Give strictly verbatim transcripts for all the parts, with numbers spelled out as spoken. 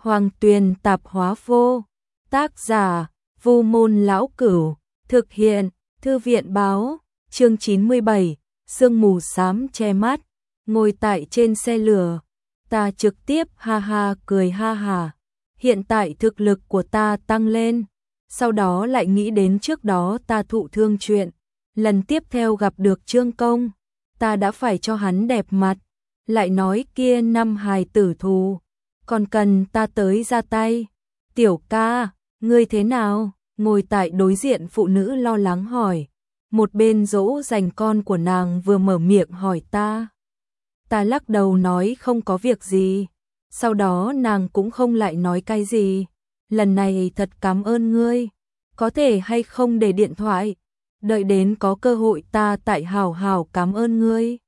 Hoàng Tuyền Tạp Hóa Vô. Tác giả Vu Môn Lão Cửu. Thực hiện Thư viện Báo. Chương chín mươi bảy. Sương mù xám che mắt. Ngồi tại trên xe lửa, ta trực tiếp ha ha cười ha hà. Hiện tại thực lực của ta tăng lên, sau đó lại nghĩ đến trước đó ta thụ thương chuyện. Lần tiếp theo gặp được Trương Công, ta đã phải cho hắn đẹp mặt, lại nói kia năm hài tử thù, còn cần ta tới ra tay. Tiểu ca, ngươi thế nào? Ngồi tại đối diện phụ nữ lo lắng hỏi. Một bên dỗ dành con của nàng vừa mở miệng hỏi ta. Ta lắc đầu nói không có việc gì. Sau đó nàng cũng không lại nói cái gì. Lần này thật cảm ơn ngươi. Có thể hay không để điện thoại. Đợi đến có cơ hội ta tại hào hào cảm ơn ngươi.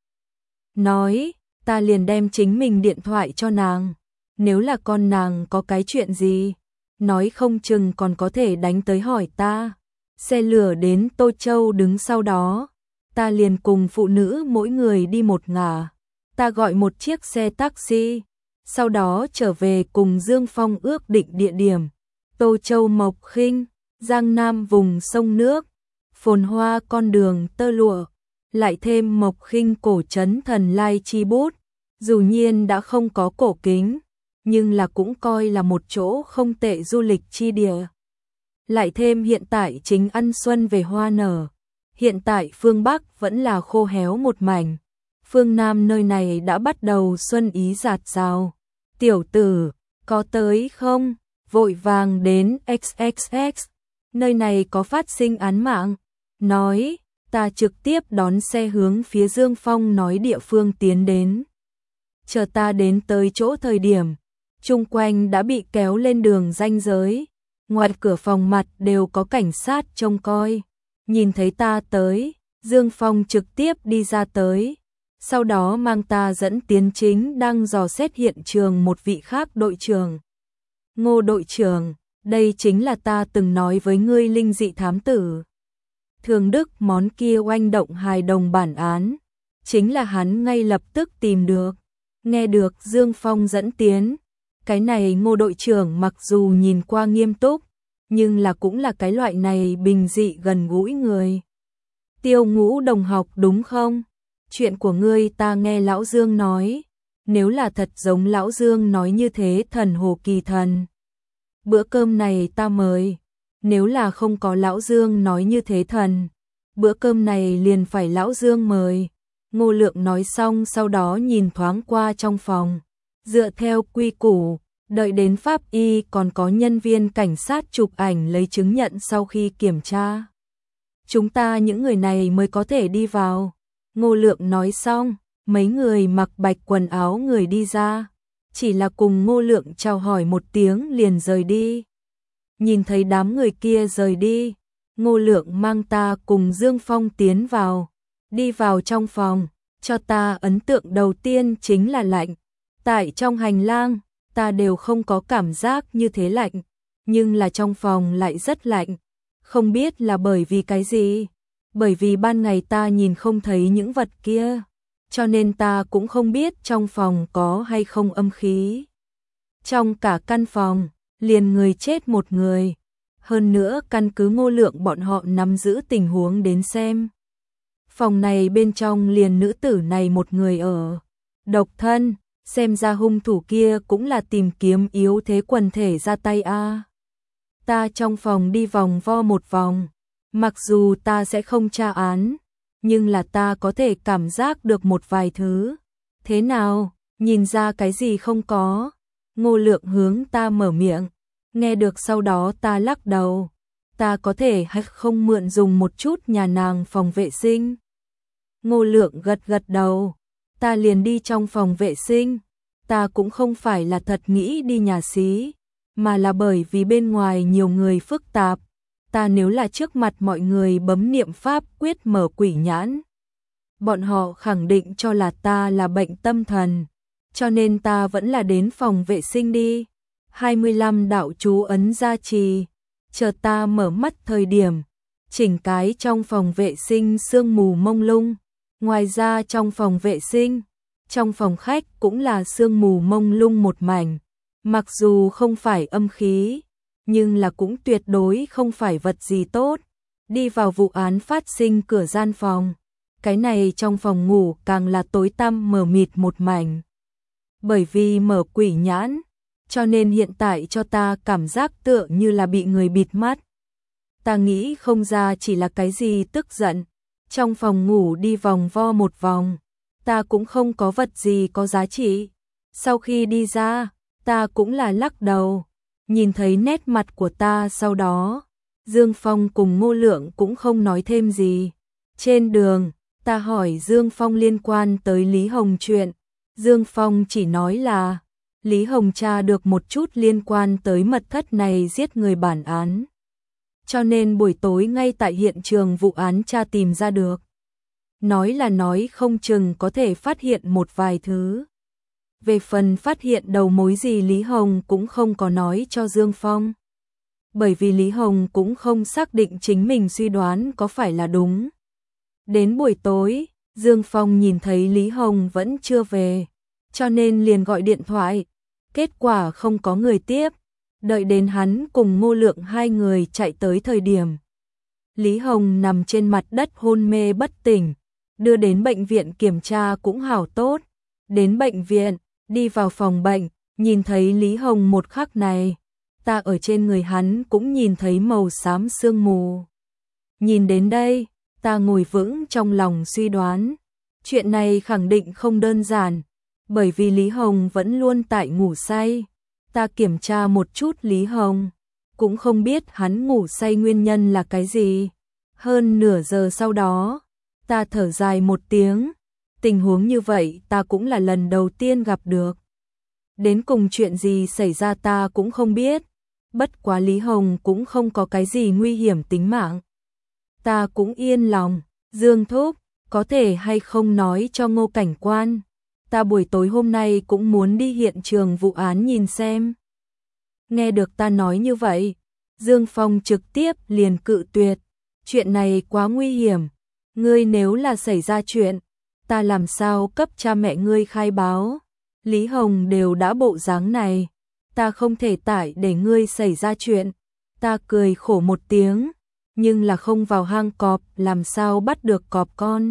Nói, ta liền đem chính mình điện thoại cho nàng. Nếu là con nàng có cái chuyện gì, nói không chừng còn có thể đánh tới hỏi ta. Xe lửa đến Tô Châu đứng sau đó. Ta liền cùng phụ nữ mỗi người đi một ngả. Ta gọi một chiếc xe taxi, sau đó trở về cùng Dương Phong ước định địa điểm. Tô Châu Mộc Khinh, Giang Nam vùng sông nước, phồn hoa con đường tơ lụa, lại thêm Mộc Khinh cổ trấn Thần Lai Chi Bút. Dù nhiên đã không có cổ kính, nhưng là cũng coi là một chỗ không tệ du lịch chi địa. Lại thêm hiện tại chính ăn xuân về hoa nở, hiện tại phương Bắc vẫn là khô héo một mảnh. Phương Nam nơi này đã bắt đầu xuân ý rạt rào. Tiểu tử, có tới không? Vội vàng đến ích ích ích. Nơi này có phát sinh án mạng. Nói, ta trực tiếp đón xe hướng phía Dương Phong nói địa phương tiến đến. Chờ ta đến tới chỗ thời điểm, chung quanh đã bị kéo lên đường ranh giới. Ngoài cửa phòng mặt đều có cảnh sát trông coi. Nhìn thấy ta tới, Dương Phong trực tiếp đi ra tới. Sau đó mang ta dẫn tiến chính đang dò xét hiện trường một vị khác đội trưởng. Ngô đội trưởng, đây chính là ta từng nói với ngươi linh dị thám tử. Thường Đức món kia oanh động hài đồng bản án, chính là hắn ngay lập tức tìm được. Nghe được Dương Phong dẫn tiến, cái này Ngô đội trưởng mặc dù nhìn qua nghiêm túc, nhưng là cũng là cái loại này bình dị gần gũi người. Tiêu Ngũ đồng học đúng không? Chuyện của ngươi ta nghe Lão Dương nói, nếu là thật giống Lão Dương nói như thế thần hồ kỳ thần. Bữa cơm này ta mời, nếu là không có Lão Dương nói như thế thần, bữa cơm này liền phải Lão Dương mời. Ngô Lượng nói xong sau đó nhìn thoáng qua trong phòng, dựa theo quy củ, đợi đến pháp y còn có nhân viên cảnh sát chụp ảnh lấy chứng nhận sau khi kiểm tra. Chúng ta những người này mới có thể đi vào. Ngô Lượng nói xong, mấy người mặc bạch quần áo người đi ra, chỉ là cùng Ngô Lượng chào hỏi một tiếng liền rời đi. Nhìn thấy đám người kia rời đi, Ngô Lượng mang ta cùng Dương Phong tiến vào, đi vào trong phòng, cho ta ấn tượng đầu tiên chính là lạnh. Tại trong hành lang, ta đều không có cảm giác như thế lạnh, nhưng là trong phòng lại rất lạnh, không biết là bởi vì cái gì. Bởi vì ban ngày ta nhìn không thấy những vật kia, cho nên ta cũng không biết trong phòng có hay không âm khí. Trong cả căn phòng, liền người chết một người. Hơn nữa căn cứ Ngô Lượng bọn họ nắm giữ tình huống đến xem. Phòng này bên trong liền nữ tử này một người ở. Độc thân, xem ra hung thủ kia cũng là tìm kiếm yếu thế quần thể ra tay a. Ta trong phòng đi vòng vo một vòng. Mặc dù ta sẽ không tra án, nhưng là ta có thể cảm giác được một vài thứ. Thế nào, nhìn ra cái gì không có? Ngô Lượng hướng ta mở miệng. Nghe được sau đó ta lắc đầu. Ta có thể hay không mượn dùng một chút nhà nàng phòng vệ sinh? Ngô Lượng gật gật đầu. Ta liền đi trong phòng vệ sinh. Ta cũng không phải là thật nghĩ đi nhà xí, mà là bởi vì bên ngoài nhiều người phức tạp. Ta nếu là trước mặt mọi người bấm niệm pháp quyết mở quỷ nhãn, bọn họ khẳng định cho là ta là bệnh tâm thần, cho nên ta vẫn là đến phòng vệ sinh đi. hai mươi lăm đạo chú ấn gia trì, chờ ta mở mắt thời điểm, chỉnh cái trong phòng vệ sinh sương mù mông lung. Ngoài ra trong phòng vệ sinh, trong phòng khách cũng là sương mù mông lung một mảnh, Mặc dù không phải âm khí, nhưng là cũng tuyệt đối không phải vật gì tốt. Đi vào vụ án phát sinh cửa gian phòng. Cái này trong phòng ngủ càng là tối tăm mờ mịt một mảnh. Bởi vì mở quỷ nhãn, cho nên hiện tại cho ta cảm giác tựa như là bị người bịt mắt. Ta nghĩ không ra chỉ là cái gì tức giận. Trong phòng ngủ đi vòng vo một vòng, ta cũng không có vật gì có giá trị. Sau khi đi ra, ta cũng là lắc đầu. Nhìn thấy nét mặt của ta sau đó, Dương Phong cùng Ngô Lượng cũng không nói thêm gì. Trên đường, ta hỏi Dương Phong liên quan tới Lý Hồng chuyện. Dương Phong chỉ nói là Lý Hồng tra được một chút liên quan tới mật thất này giết người bản án. Cho nên buổi tối ngay tại hiện trường vụ án tra tìm ra được. Nói là nói không chừng có thể phát hiện một vài thứ. Về phần phát hiện đầu mối gì Lý Hồng cũng không có nói cho Dương Phong. Bởi vì Lý Hồng cũng không xác định chính mình suy đoán có phải là đúng. Đến buổi tối, Dương Phong nhìn thấy Lý Hồng vẫn chưa về, cho nên liền gọi điện thoại. Kết quả không có người tiếp. Đợi đến hắn cùng Ngô Lượng hai người chạy tới thời điểm. Lý Hồng nằm trên mặt đất hôn mê bất tỉnh. Đưa đến bệnh viện kiểm tra cũng hảo tốt. Đến bệnh viện, đi vào phòng bệnh, nhìn thấy Lý Hồng một khắc này. Ta ở trên người hắn cũng nhìn thấy màu xám sương mù. Nhìn đến đây, ta ngồi vững trong lòng suy đoán. Chuyện này khẳng định không đơn giản, bởi vì Lý Hồng vẫn luôn tại ngủ say. Ta kiểm tra một chút Lý Hồng, cũng không biết hắn ngủ say nguyên nhân là cái gì. Hơn nửa giờ sau đó, ta thở dài một tiếng. Tình huống như vậy ta cũng là lần đầu tiên gặp được. Đến cùng chuyện gì xảy ra ta cũng không biết. Bất quá Lý Hồng cũng không có cái gì nguy hiểm tính mạng. Ta cũng yên lòng. Dương Thúc, có thể hay không nói cho Ngô cảnh quan. Ta buổi tối hôm nay cũng muốn đi hiện trường vụ án nhìn xem. Nghe được ta nói như vậy, Dương Phong trực tiếp liền cự tuyệt. Chuyện này quá nguy hiểm. Ngươi nếu là xảy ra chuyện, ta làm sao cấp cha mẹ ngươi khai báo. Lý Hồng đều đã bộ dáng này, ta không thể tải để ngươi xảy ra chuyện. Ta cười khổ một tiếng, nhưng là không vào hang cọp làm sao bắt được cọp con.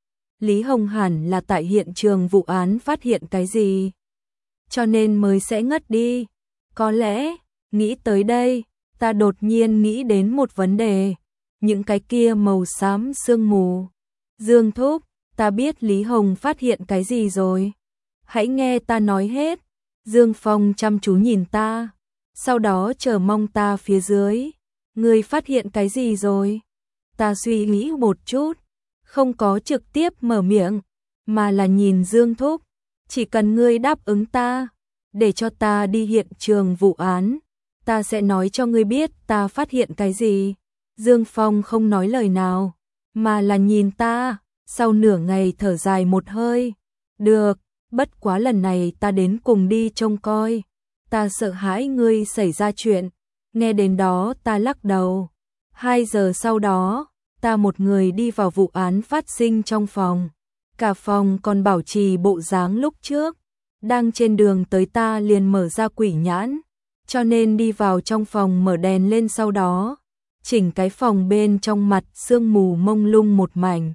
Lý Hồng hẳn là tại hiện trường vụ án phát hiện cái gì, cho nên mới sẽ ngất đi. Có lẽ, nghĩ tới đây, ta đột nhiên nghĩ đến một vấn đề. Những cái kia màu xám sương mù. Dương Thúc, ta biết Lý Hồng phát hiện cái gì rồi. Hãy nghe ta nói hết. Dương Phong chăm chú nhìn ta, sau đó chờ mong ta phía dưới. Ngươi phát hiện cái gì rồi? Ta suy nghĩ một chút, không có trực tiếp mở miệng, mà là nhìn Dương Thúc. Chỉ cần ngươi đáp ứng ta, để cho ta đi hiện trường vụ án, ta sẽ nói cho ngươi biết ta phát hiện cái gì. Dương Phong không nói lời nào, mà là nhìn ta, sau nửa ngày thở dài một hơi. Được, bất quá lần này ta đến cùng đi trông coi. Ta sợ hãi ngươi xảy ra chuyện. Nghe đến đó ta lắc đầu. Hai giờ sau đó, ta một người đi vào vụ án phát sinh trong phòng. Cả phòng còn bảo trì bộ dáng lúc trước. Đang trên đường tới ta liền mở ra quỷ nhãn, cho nên đi vào trong phòng mở đèn lên, sau đó chỉnh cái phòng bên trong mặt sương mù mông lung một mảnh.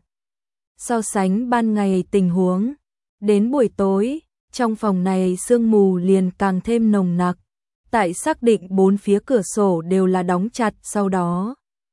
So sánh ban ngày tình huống, đến buổi tối, trong phòng này sương mù liền càng thêm nồng nặc. Tại xác định bốn phía cửa sổ đều là đóng chặt sau đó,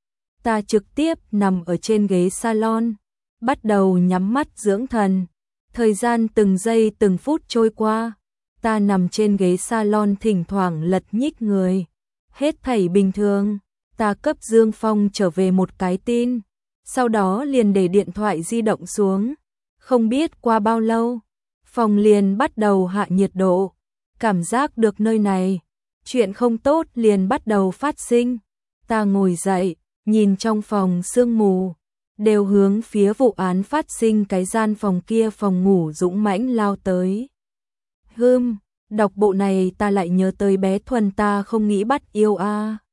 ta trực tiếp nằm ở trên ghế salon, bắt đầu nhắm mắt dưỡng thần. Thời gian từng giây từng phút trôi qua, ta nằm trên ghế salon thỉnh thoảng lật nhích người. Hết thảy bình thường, ta cấp Dương Phong trở về một cái tin, sau đó liền để điện thoại di động xuống. Không biết qua bao lâu, phòng liền bắt đầu hạ nhiệt độ. Cảm giác được nơi này, chuyện không tốt liền bắt đầu phát sinh. Ta ngồi dậy, nhìn trong phòng sương mù, đều hướng phía vụ án phát sinh cái gian phòng kia phòng ngủ dũng mãnh lao tới. Hừm, đọc bộ này ta lại nhớ tới bé Thuần, ta không nghĩ bắt yêu a. À.